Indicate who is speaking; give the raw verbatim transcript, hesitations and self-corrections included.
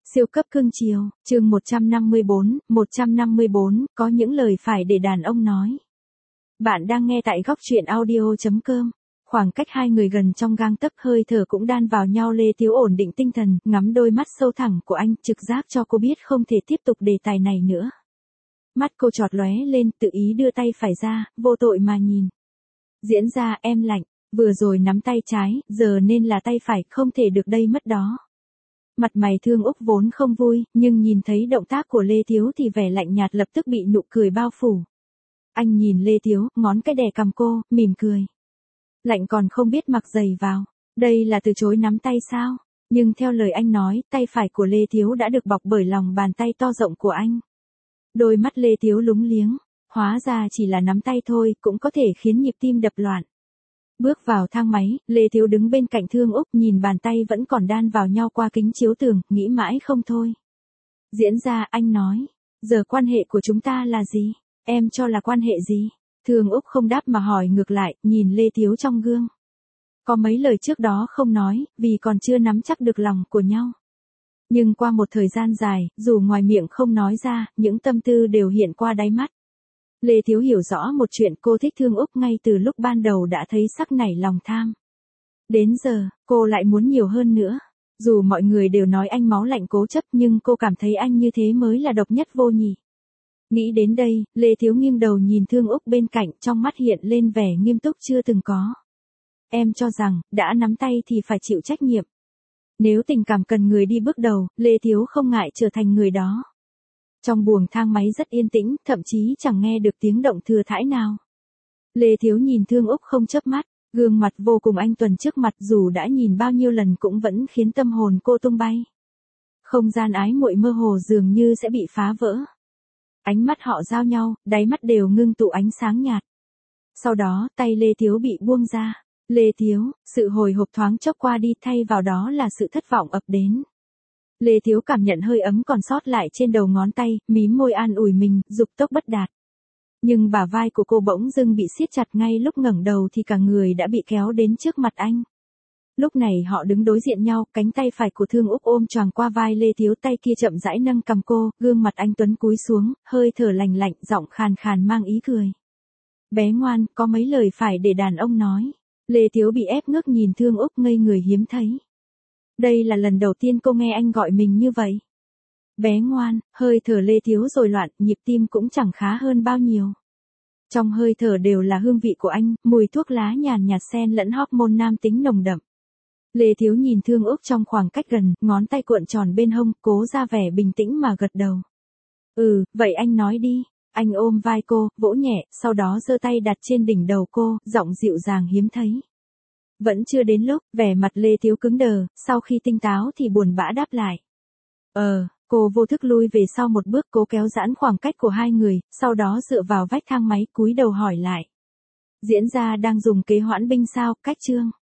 Speaker 1: Siêu cấp cưng chiều, chương một trăm năm mươi bốn, một trăm năm mươi bốn, có những lời phải để đàn ông nói. Bạn đang nghe tại góc truyện audio chấm com. Khoảng cách hai người gần trong gang tấc, hơi thở cũng đan vào nhau. Lê Thiếu ổn định tinh thần, ngắm đôi mắt sâu thẳm của anh, trực giác cho cô biết không thể tiếp tục đề tài này nữa. Mắt cô chọt lóe lên, tự ý đưa tay phải ra, vô tội mà nhìn. Diễn ra, em lạnh, vừa rồi nắm tay trái, giờ nên là tay phải, không thể được đây mất đó. Mặt mày Thương Úc vốn không vui, nhưng nhìn thấy động tác của Lê Thiếu thì vẻ lạnh nhạt lập tức bị nụ cười bao phủ. Anh nhìn Lê Thiếu, ngón cái đè cằm cô, mỉm cười. Lạnh còn không biết mặc giày vào. Đây là từ chối nắm tay sao? Nhưng theo lời anh nói, tay phải của Lê Thiếu đã được bọc bởi lòng bàn tay to rộng của anh. Đôi mắt Lê Thiếu lúng liếng. Hóa ra chỉ là nắm tay thôi, cũng có thể khiến nhịp tim đập loạn. Bước vào thang máy, Lê Thiếu đứng bên cạnh Thương Úc, nhìn bàn tay vẫn còn đan vào nhau qua kính chiếu tường, nghĩ mãi không thôi. Diễn ra, anh nói, giờ quan hệ của chúng ta là gì? Em cho là quan hệ gì? Thương Úc không đáp mà hỏi ngược lại, nhìn Lê Thiếu trong gương. Có mấy lời trước đó không nói, vì còn chưa nắm chắc được lòng của nhau. Nhưng qua một thời gian dài, dù ngoài miệng không nói ra, những tâm tư đều hiện qua đáy mắt. Lê Thiếu hiểu rõ một chuyện, cô thích Thương Úc ngay từ lúc ban đầu đã thấy sắc nảy lòng tham. Đến giờ, cô lại muốn nhiều hơn nữa. Dù mọi người đều nói anh máu lạnh cố chấp, nhưng cô cảm thấy anh như thế mới là độc nhất vô nhị. Nghĩ đến đây, Lê Thiếu nghiêng đầu nhìn Thương Úc bên cạnh, trong mắt hiện lên vẻ nghiêm túc chưa từng có. Em cho rằng, đã nắm tay thì phải chịu trách nhiệm. Nếu tình cảm cần người đi bước đầu, Lê Thiếu không ngại trở thành người đó. Trong buồng thang máy rất yên tĩnh, thậm chí chẳng nghe được tiếng động thừa thãi nào. Lê Thiếu nhìn Thương Úc không chớp mắt, gương mặt vô cùng anh tuấn trước mặt, dù đã nhìn bao nhiêu lần cũng vẫn khiến tâm hồn cô tung bay. Không gian ái muội mơ hồ dường như sẽ bị phá vỡ. Ánh mắt họ giao nhau, đáy mắt đều ngưng tụ ánh sáng nhạt. Sau đó, tay Lê Thiếu bị buông ra. Lê Thiếu, sự hồi hộp thoáng chốc qua đi, thay vào đó là sự thất vọng ập đến. Lê Thiếu cảm nhận hơi ấm còn sót lại trên đầu ngón tay, mím môi an ủi mình, dục tốc bất đạt. Nhưng bả vai của cô bỗng dưng bị siết chặt, ngay lúc ngẩng đầu thì cả người đã bị kéo đến trước mặt anh. Lúc này họ đứng đối diện nhau, cánh tay phải của Thương Úc ôm choàng qua vai Lê Thiếu, tay kia chậm rãi nâng cầm cô, gương mặt anh tuấn cúi xuống, hơi thở lành lạnh, giọng khàn khàn mang ý cười. Bé ngoan, có mấy lời phải để đàn ông nói. Lê Thiếu bị ép ngước nhìn Thương Úc ngây người hiếm thấy. Đây là lần đầu tiên cô nghe anh gọi mình như vậy. Bé ngoan, hơi thở Lê Thiếu rồi loạn, nhịp tim cũng chẳng khá hơn bao nhiêu. Trong hơi thở đều là hương vị của anh, mùi thuốc lá nhàn nhạt xen lẫn hormone nam tính nồng đậm. Lê Thiếu nhìn Thương Úc trong khoảng cách gần, ngón tay cuộn tròn bên hông, cố ra vẻ bình tĩnh mà gật đầu. Ừ, vậy anh nói đi. Anh ôm vai cô, vỗ nhẹ, sau đó giơ tay đặt trên đỉnh đầu cô, giọng dịu dàng hiếm thấy. Vẫn chưa đến lúc, vẻ mặt Lê Thiếu cứng đờ, sau khi tinh táo thì buồn bã đáp lại. Ờ, cô vô thức lui về sau một bước, cố kéo giãn khoảng cách của hai người, sau đó dựa vào vách thang máy, cúi đầu hỏi lại. Diễn ra đang dùng kế hoãn binh sao, cách chương.